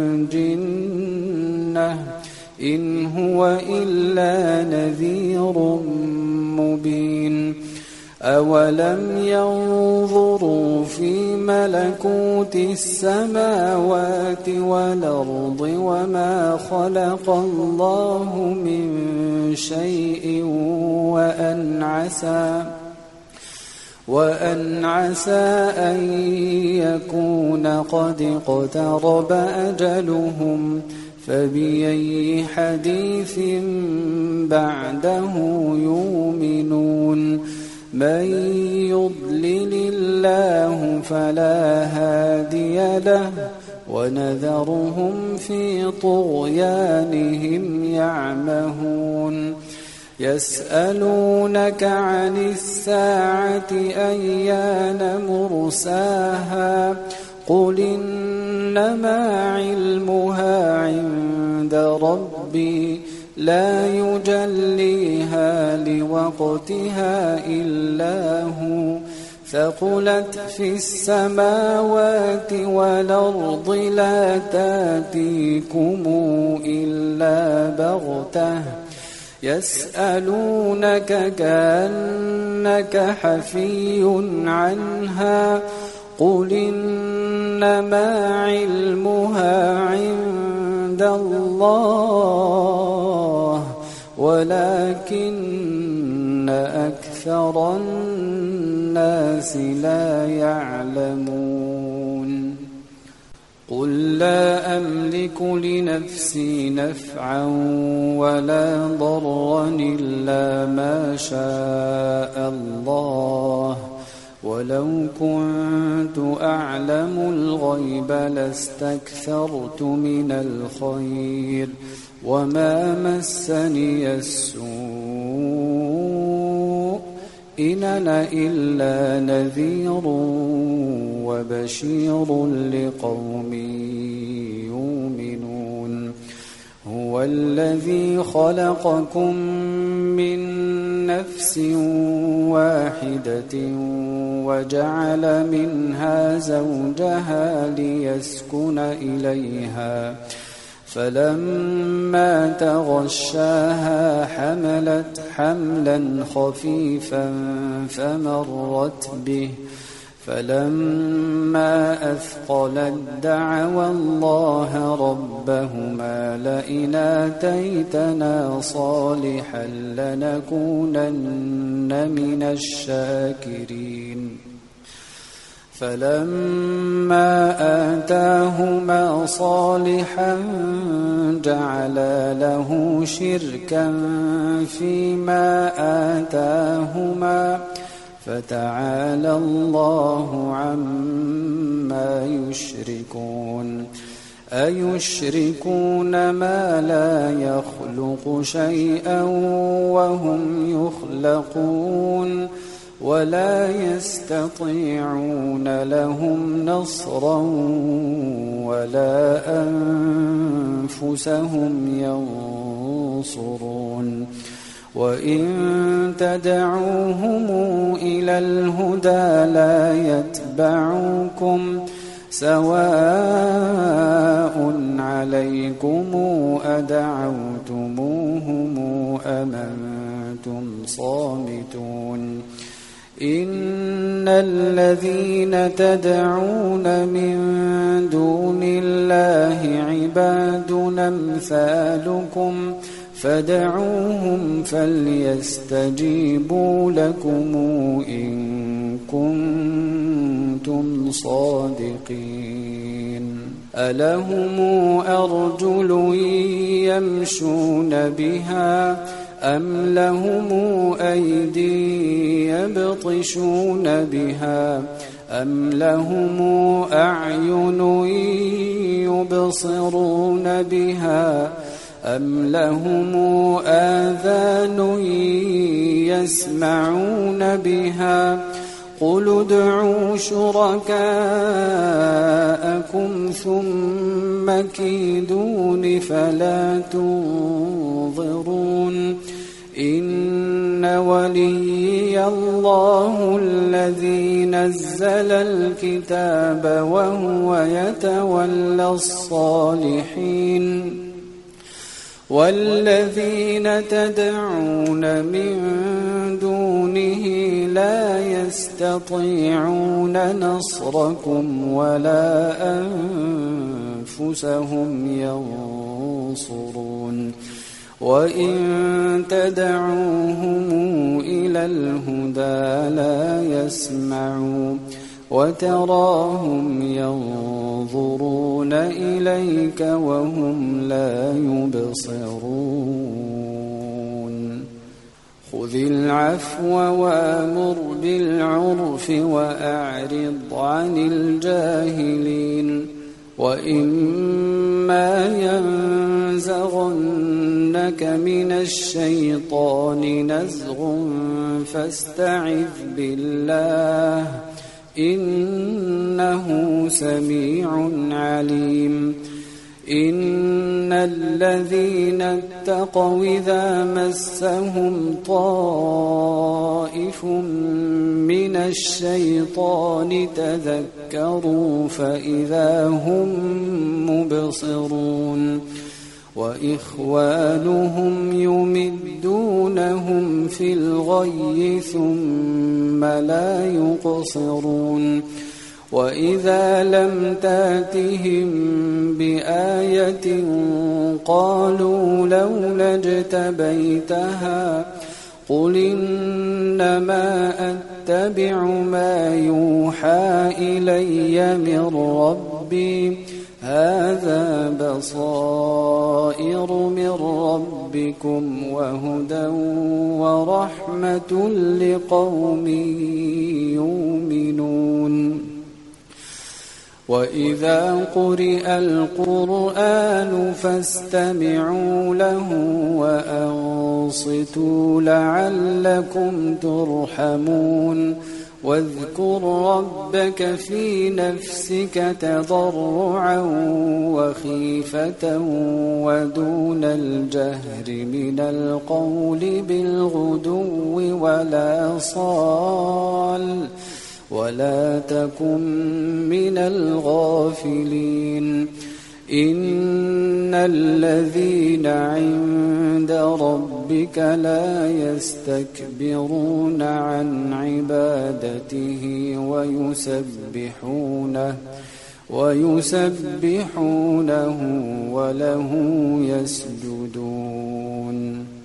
جنة إن هو إلا نذير مبين أولم ينظروا في ملكوت السماوات والأرض وما خلق الله من شيء وأن عسى وأن عسى أن يكون قد اقترب أجلهم فبأي حديث بعده يؤمنون من يضلل الله فلا هادي له ونذرهم في طغيانهم يعمهون يسألونك عن الساعة أيان مرساها قل إنما علمها عند ربي لا يجليها لوقتها إلا هو ثقلت في السماوات والأرض لا تأتيكم إلا بغتة يسألونك كأنك حفي عنها قل إنما علمها عند الله ولكن أكثر الناس لا يعلمون قل لا أملك لنفسي نفعا ولا ضرا إلا ما شاء الله ولو كنت أعلم الغيب لاستكثرت من الخير وما مسني السوء إن أنا إلا نذير وبشير لقوم يؤمنون هو الذي خلقكم من نفس واحدة وجعل منها زوجها ليسكن إليها فلما تغشاها حملت حملا خفيفا فمرت به فلما أثقلت دعوا الله ربهما لئن آتيتنا صالحا لنكونن من الشاكرين فلما آتاهما صالحا جعلا له شركا فيما آتاهما فتعالى الله عما يشركون أيشركون ما لا يخلق شيئا وهم يخلقون ولا يستطيعون لهم نصرا ولا أنفسهم ينصرون وإن تدعوهم إلى الهدى لا يتبعوكم سواء عليكم أدعوتموهم أم أنتم صامتون إن الذين تدعون من دون الله عباد أمثالكم فدعوهم فليستجيبوا لكم إن كنتم صادقين ألهم أرجل يمشون بها أم لهم أيدي يبطشون بها أم لهم أعين يبصرون بها أم لهم آذان يسمعون بها قل ادعوا شركاءكم ثم كيدون فلا تنظرون إن وليي الله الذي نزل الكتاب وهو يتولى الصالحين والذين تدعون من دونه لا يستطيعون نصركم ولا أنفسهم ينصرون وإن تدعوهم إلى الهدى لا يسمعوا وتراهم ينظرون إليك وهم لا يبصرون خذ العفو وأمر بالعرف وأعرض عن الجاهلين وإما ينزغنك من الشيطان نزغ فاستعذ بالله إنه سميع عليم إن الذين اتقوا إذا مسهم طائف من الشيطان تذكروا فإذا هم مبصرون وإخوانهم يمدونهم في الغي ثم لا يقصرون وإذا لم تأتهم بآية قالوا لولا اجتبيتها قل إنما أتبع ما يوحى إلي من ربي هذا بصائر من ربكم وهدى ورحمة لقوم يؤمنون وإذا قرئ القرآن فاستمعوا له وأنصتوا لعلكم ترحمون واذكر ربك في نفسك تضرعا وخيفة ودون الجهر من القول بالغدو ولا صال ولا تكن من الغافلين إن الذين عند ربك لا يستكبرون عن عبادته ويسبحونه ويسبحونه وله يسجدون